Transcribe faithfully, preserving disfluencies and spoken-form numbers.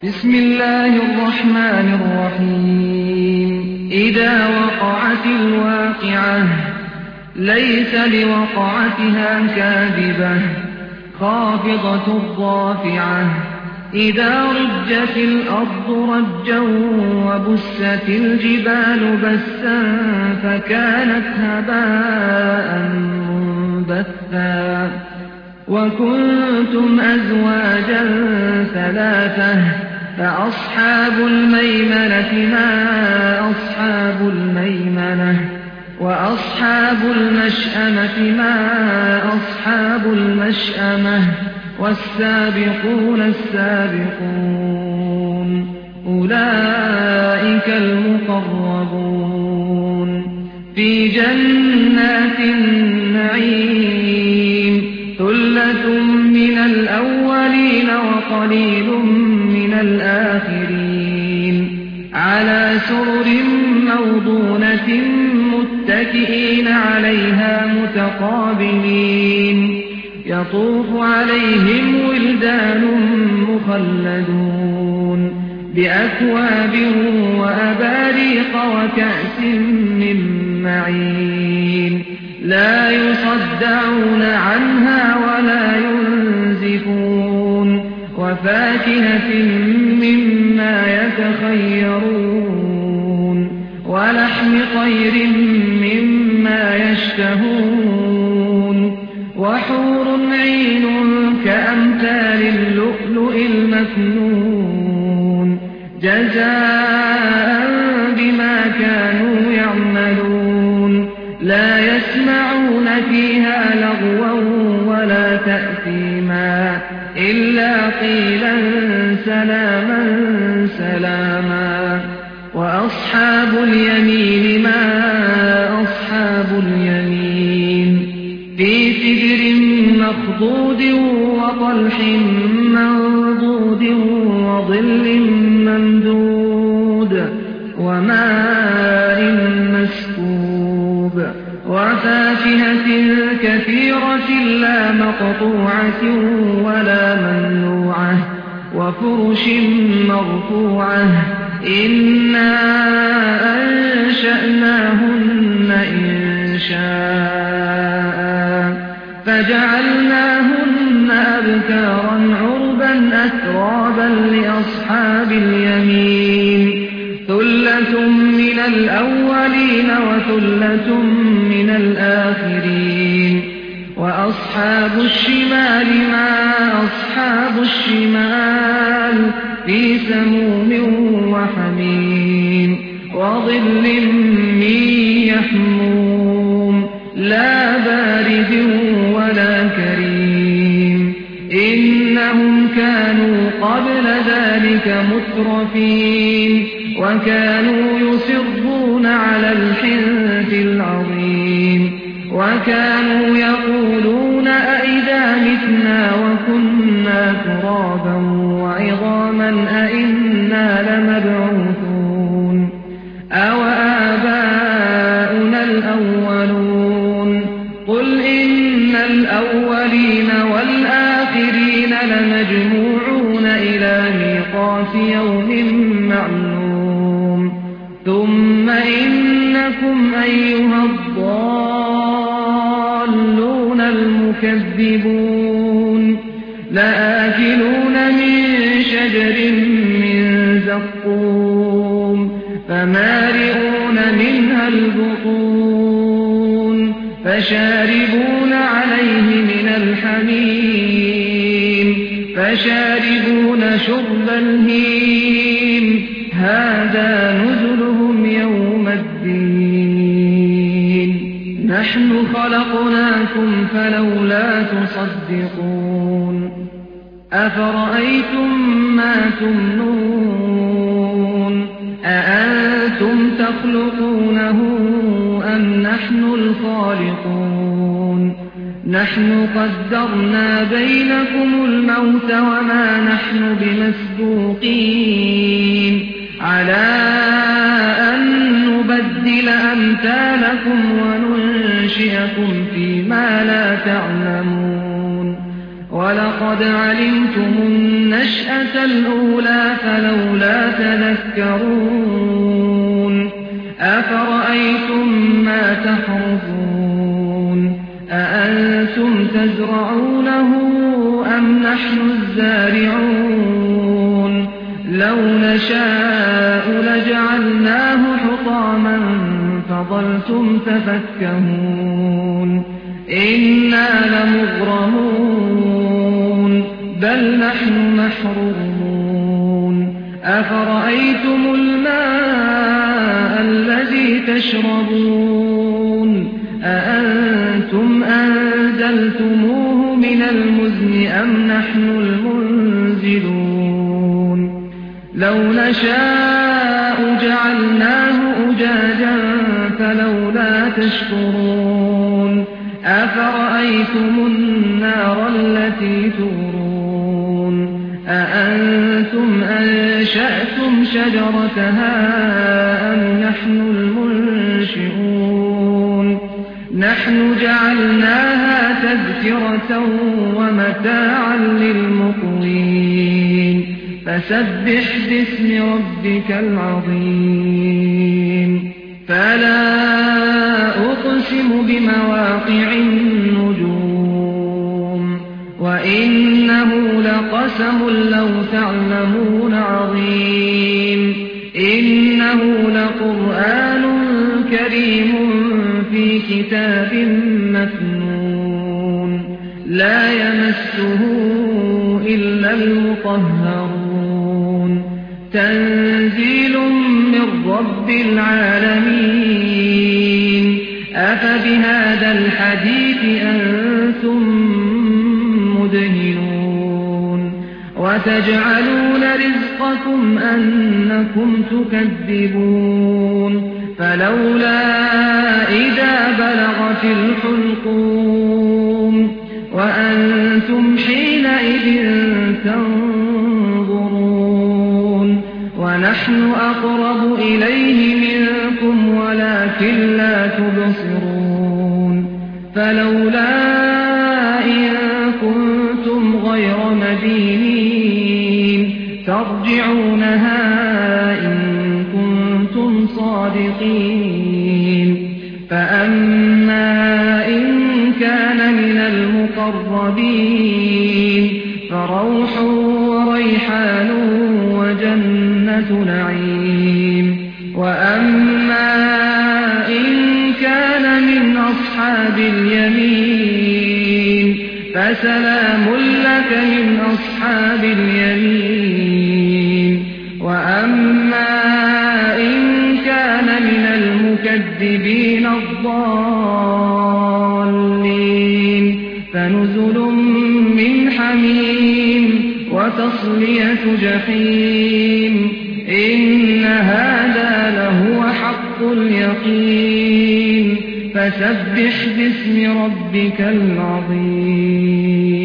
بسم الله الرحمن الرحيم إذا وقعت الواقعة ليس لوقعتها كاذبة خافضة رافعة إذا رجت الأرض رجا وبست الجبال بسا فكانت هباء منبثا وكنتم أزواجا ثلاثة فأصحاب الميمنة ما أصحاب الميمنة وأصحاب المشأمة ما أصحاب المشأمة والسابقون السابقون أولئك المقربون في جنات النعيم ثلة من الأولين وقليل من الآخرين على سرر موضونة متكئين عليها متقابلين يطوف عليهم ولدان مخلدون بأكواب وأباريق وكأس من معين لا يصدعون عنها ولا ينزفون وفاكهة مما يتخيرون ولحم طير مما يشتهون وحور عين كأمثال اللؤلؤ المكنون جزاء بما كانوا يعملون لا يسمعون فيها لغوا ولا تأثيما إلا قيلا سلاما سلاما وأصحاب اليمين ما أصحاب اليمين في سدر مخضود وطلح منضود وظل ممدود وماء مسكوب وفاكهة كثيرة لا مقطوعة ولا ممنوعة وفرش مرفوعة إنا أنشأناهن إنشاء فجعلناهن أبكارا عربا أترابا لأصحاب اليمين ثلة من الأولين وثلة من الآخرين وأصحاب الشمال ما أصحاب الشمال في سموم وحميم وظل من يحموم لا بارد ولا كريم إنهم كانوا قبل ذلك مترفين وكانوا يصرون على الحنث العظيم وكانوا يقولون أئذا متنا وكنا ترابا وعظاما أئنا لمبعوثون أو آباؤنا الأولون قل إن الأولين والآخرين لمجموعون إلى ميقات يوم معلوم ثم إنكم أيها الضالون المكذبون لآكلون من شجر من زقوم فمالئون منها البطون فشاربون عليه من الحميم فشاربون شرب الهيم هذا نزلهم يوم الدين نحن خلقناكم فلولا تصدقون أفرأيتم ما تمنون أأنتم تخلقونه أم نحن الخالقون نحن قدرنا بينكم الموت وما نحن بمسبوقين على أن نبدل أمثالكم وننشئكم فيما لا تعلمون ولقد علمتم النشأة الأولى فلولا تذكرون أفرأيتم ما تحرثون أأنتم تزرعونه أم نحن الزارعون لو نشاء لجعلناه حطاما فظلتم تفكهون إنا لمغرمون بل نحن محرومون أفرأيتم الماء الذي تشربون أأنتم أنزلتموه من المزن أم نحن المنزلون لو نشاء جعلناه أجاجا فلولا تشكرون أفرأيتم النار التي تورون أأنتم أنشأتم شجرتها أم نحن المنشئون نحن جعلناها تذكرة ومتاعا للمقوين فسبح باسم ربك العظيم فلا أقسم بمواقع النجوم وإنه لقسم لو تعلمون عظيم إنه لقرآن كريم في كتاب مكنون لا يمسه إلا المطهرون تنزيل من رب العالمين أفبهذا الحديث أنتم مدهنون وتجعلون رزقكم أنكم تكذبون فلولا إذا بلغت الحلقوم وأنتم حينئذ تنظرون ونحن أقرب إليه منكم ولكن لا تبصرون فلولا إن كنتم غير مدينين ترجعونها إن كنتم صادقين فأما إن كان من المقربين فروح وريحان وجنة نعيم وأما إن كان من أصحاب اليمين فسلام لك من أصحاب اليمين وأما إن كان من المكذبين الضالين فنزل من حميم وتصلية جحيم إن هذا لهو حق اليقين فسبح باسم ربك العظيم